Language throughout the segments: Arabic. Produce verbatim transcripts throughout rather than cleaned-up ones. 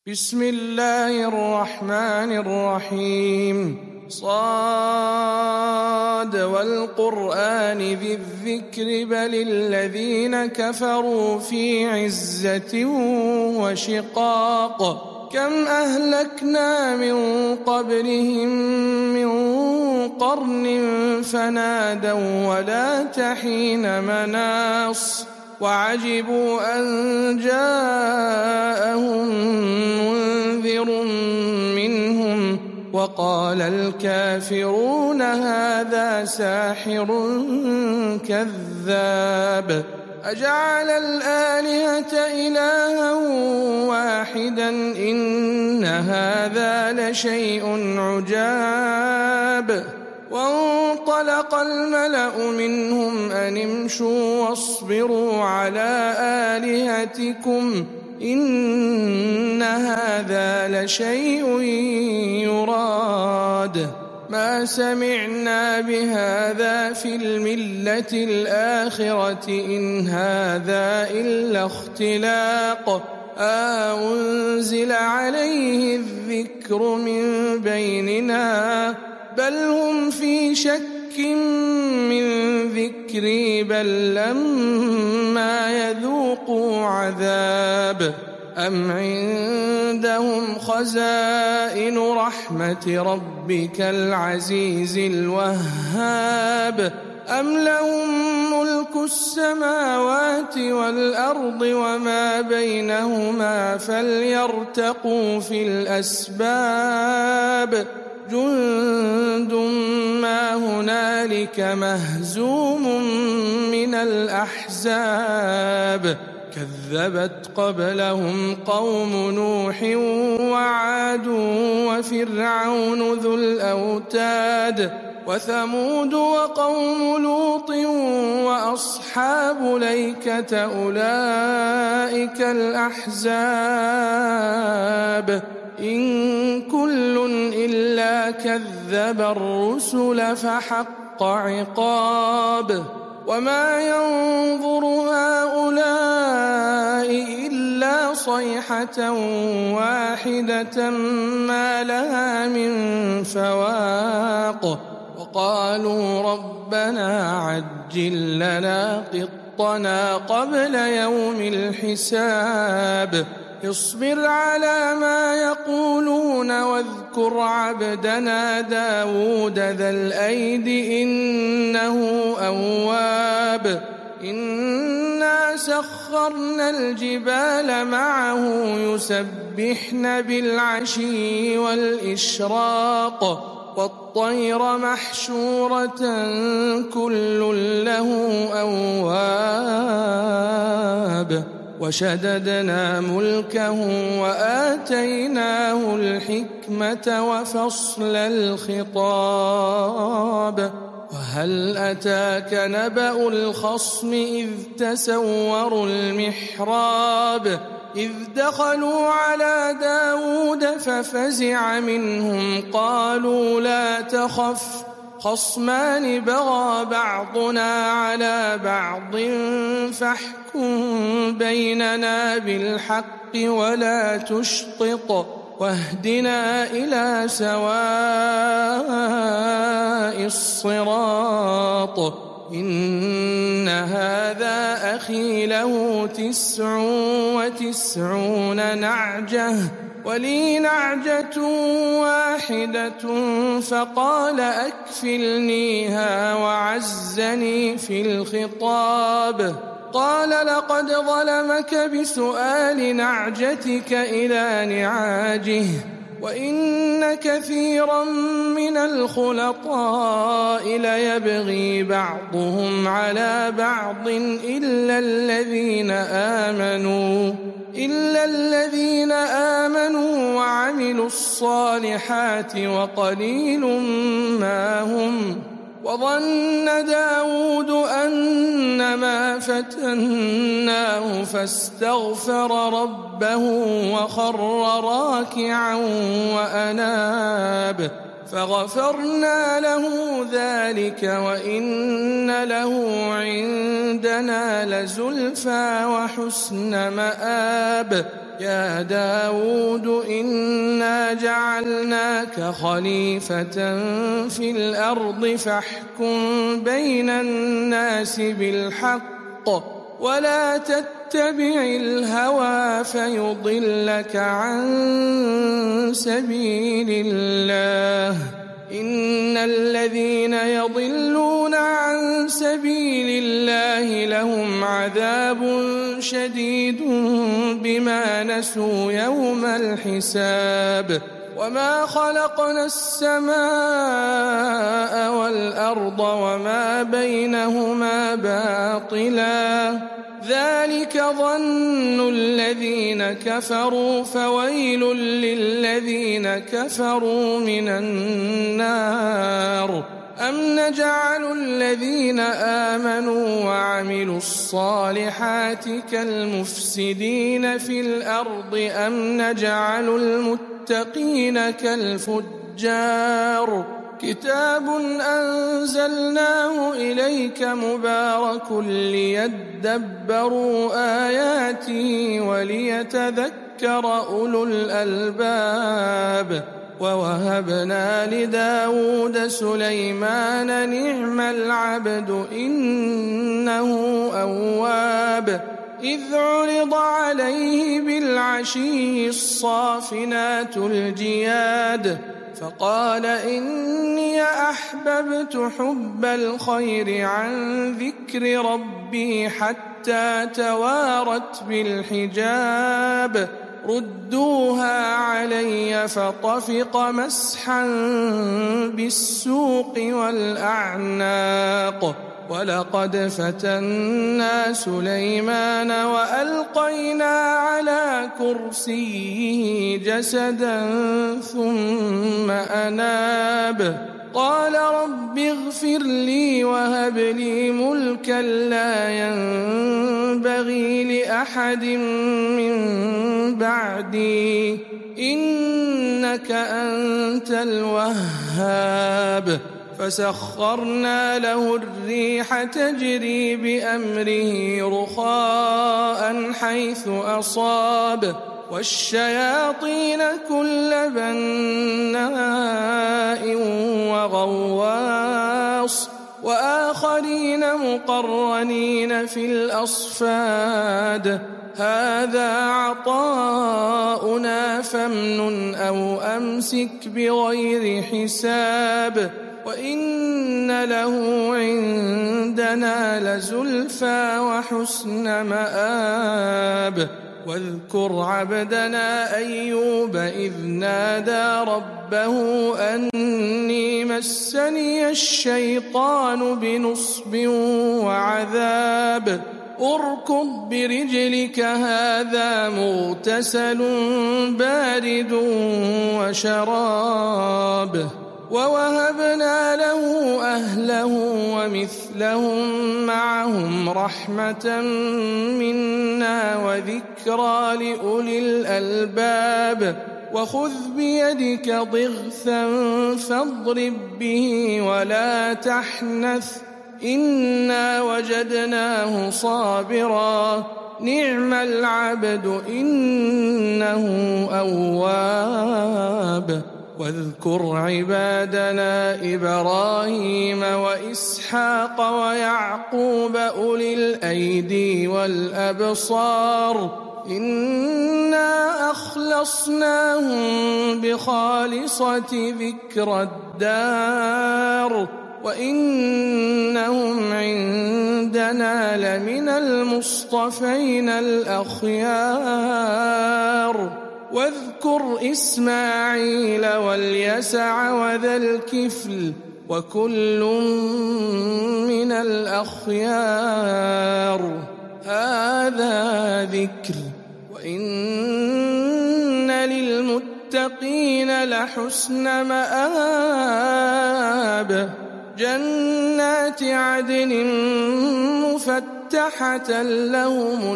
بسم الله الرحمن الرحيم. صاد والقرآن ذي الذكر بل الذين كفروا في عزة وشقاق. كم أهلكنا من قبلهم من قرن فنادوا ولا تحين مناص وعجبوا أن جاءهم منذر منهم وقال الكافرون هذا ساحر كذاب. أجعل الآلهة إلها واحدا إن هذا لشيء عجاب. وانطلق الملأ منهم أن امشوا واصبروا على آلهتكم إن هذا لشيء يراد. ما سمعنا بهذا في الملة الآخرة إن هذا إلا اختلاق. أنزل عليه الذكر من بيننا بل هم في شك من ذكري بل لما يذوقوا عذاب. أم عندهم خزائن رحمة ربك العزيز الوهاب أم لهم ملك السماوات والأرض وما بينهما فليرتقوا في الأسباب. جند ما هنالك مهزوم من الأحزاب. كذبت قبلهم قوم نوح وعاد وفرعون ذو الأوتاد وثمود وقوم لوط وأصحاب ليكة أولئك الأحزاب. إن كل إلا كذب الرسل فحق عقاب. وما ينظر هؤلاء إلا صيحة واحدة ما لها من فواق. وقالوا ربنا عجل لنا قطنا قبل يوم الحساب. اصبر على ما يقولون واذكر عبدنا داود ذا الأيد إنه أواب. إنا سخرنا الجبال معه يسبحن بالعشي والإشراق والطير محشورة كل له أواب. وشددنا ملكه وآتيناه الحكمة وفصل الخطاب. وهل أتاك نبأ الخصم إذ تسوروا المحراب إذ دخلوا على داود ففزع منهم قالوا لا تخف خصمان بغى بعضنا على بعض فاحكم بيننا بالحق ولا تشطط واهدنا إلى سواء الصراط. إن هذا أخي له تسع وتسعون نعجة ولي نعجة واحدة فقال أكفلنيها وعزني في الخطاب. قال لقد ظلمك بسؤال نعجتك إلى نعاجه وإن كثيرا من الخلطاء ليبغي بعضهم على بعض إلا الذين آمنوا إلا الذين آمنوا وعملوا الصالحات وقليل ما هم. وظن داود أنما فتناه فاستغفر ربه وخر راكعا وأناب فغفرنا له ذلك وإن له عندنا لزلفى وحسن مآب يا داود إنا جعلناك خليفة في الأرض فاحكم بين الناس بالحق ولا تتبع الهوى فيضلك عن سبيل الله إن الذين يضلون عن سبيل الله لهم عذاب شديد بما نسوا يوم الحساب وما خلقنا السماء والأرض وما بينهما باطلا ذلك ظن الذين كفروا فويل للذين كفروا من النار أم نجعل الذين آمنوا وعملوا الصالحات كالمفسدين في الأرض أم نجعل المتقين كالفجار كتاب أنزلناه إليك مبارك ليدبروا آياته وليتذكر أولو الألباب ووهبنا لداود سليمان نعم العبد إنه أواب إذ عرض عليه بالعشي الصافنات الجياد فقال إني أحببت حب الخير عن ذكر ربي حتى توارت بالحجاب ردوها علي فطفق مسحا بالسوق والأعناق ولقد فتنا سليمان وألقينا على كرسيه جسدا ثم أناب قال رب اغفر لي وهب لي ملكا لا ينبغي لأحد من بعدي إنك أنت الوهاب فسخرنا له الريح تجري بأمره رخاء حيث أصاب والشياطين كل بناء وغواص وآخرين مقرنين في الأصفاد هذا عطاؤنا فامنن أو أمسك بغير حساب وإن له عندنا لزلفى وحسن مآب واذكر عبدنا أيوب إذ نادى ربه أني مسني الشيطان بنصب وعذاب اركض برجلك هذا مغتسل بارد وشراب ووهبنا له أهله ومثلهم معهم رحمة منا وذكرى لأولي الألباب وخذ بيدك ضغثا فاضرب به ولا تحنث إنا وجدناه صابرا نعم العبد إنه أواب واذكر عبادنا إبراهيم وإسحاق ويعقوب أولي الأيدي والأبصار إنا أخلصناهم بخالصة ذكر الدار وإنهم عندنا لمن المصطفين الأخيار واذكر إسماعيل واليسع وذا الكفل وكل من الأخيار هذا ذكر وإن للمتقين لحسن مآب جنات عدن مفتحة لهم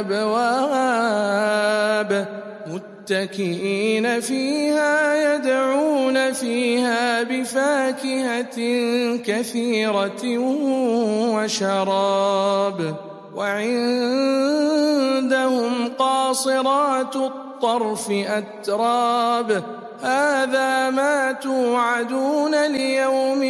الأبواب متكئين فيها يدعون فيها بفاكهة كثيرة وشراب وعندهم قاصرات الطرف أتراب هذا ما توعدون ليوم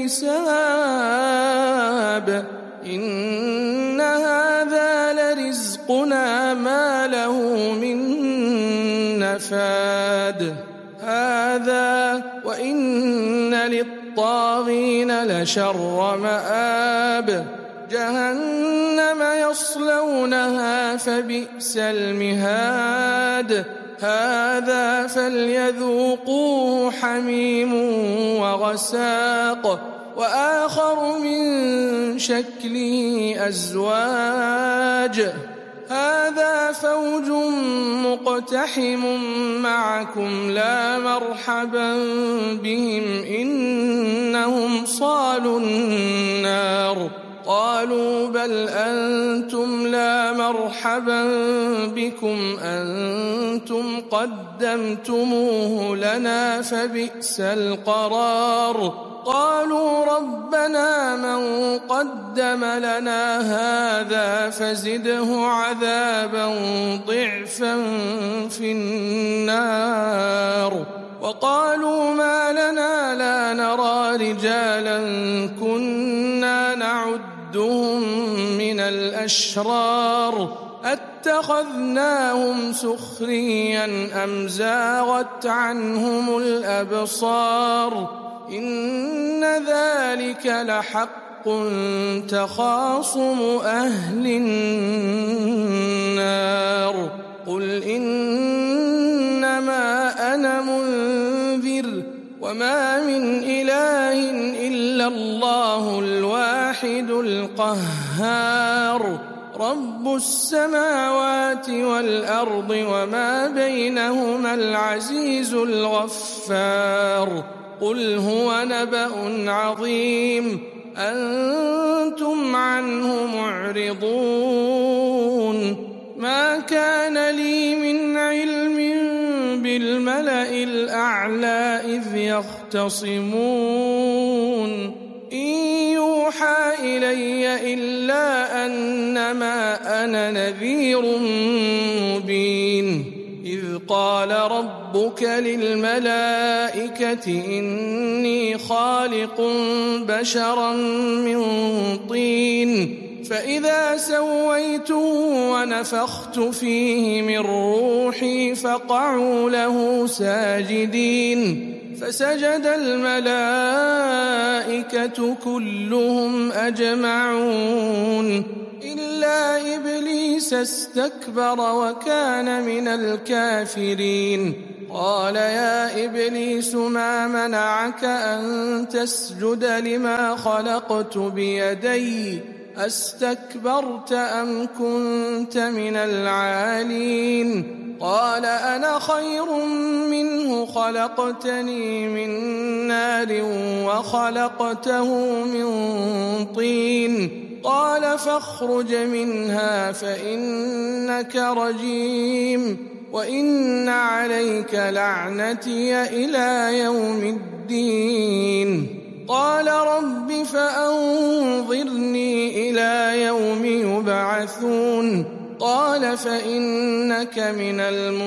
الحساب إن هذا لرزقنا ما له من نفاد هذا وإن للطاغين لشر مآب جهنم يصلونها فبئس المهاد هذا فليذوقوه حميم وغساق وآخر من شكله أزواج هذا فوج مقتحم معكم لا مرحبا بهم إنهم صالوا النار قالوا بل أنتم لا مرحبا بكم أنتم قدمتموه لنا فبئس القرار قالوا ربنا من قدم لنا هذا فزده عذابا ضعفا في النار وقالوا ما لنا لا نرى رجالا كنا نعدهم من الأشرار اتخذناهم سخريا أم زاغت عنهم الأبصار إن ذلك لحق تخاصم أهل النار قل إنما أنا منذر وما من إله إلا الله الواحد القهار رب السماوات والأرض وما بينهما العزيز الغفار قل هو نبأ عظيم أنتم عنه معرضون ما كان لي من علم بالملأ الأعلى إذ يختصمون إن يوحى إلي إلا أنما أنا نذير مبين إذ قال ربك للملائكة إني خالق بشرا من طين فإذا سويته ونفخت فيه من روحي فقعوا له ساجدين فسجد الملائكة كلهم أجمعون إلا إبليس استكبر وكان من الكافرين قال يا إبليس ما منعك أن تسجد لما خلقت بيدي أستكبرت أم كنت من العالين قال أنا خير منه خلقتني من نار وخلقته من طين قال فاخرج منها فإنك رجيم وإن عليك لعنتي إلى يوم الدين قال رب فأنظرني إلى يوم يبعثون قال فإنك من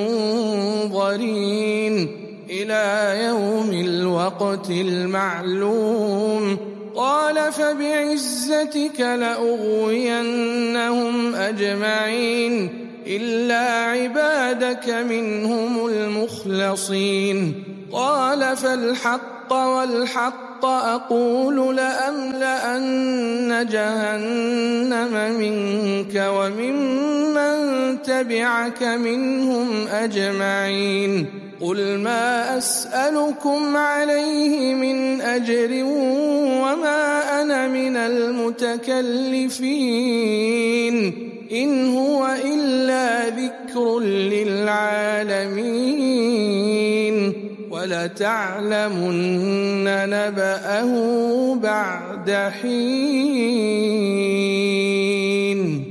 المنظرين إلى يوم الوقت المعلوم قال فبعزتك لأغوينهم أجمعين إلا عبادك منهم المخلصين قال فالحق والحق أقول لأملأن جهنم منك وممن تبعك منهم أجمعين قل ما أسألكم عليه من أجر وما أنا من المتكلفين إن هو إلا ذكر للعالمين ولتعلمن نبأه بعد حين.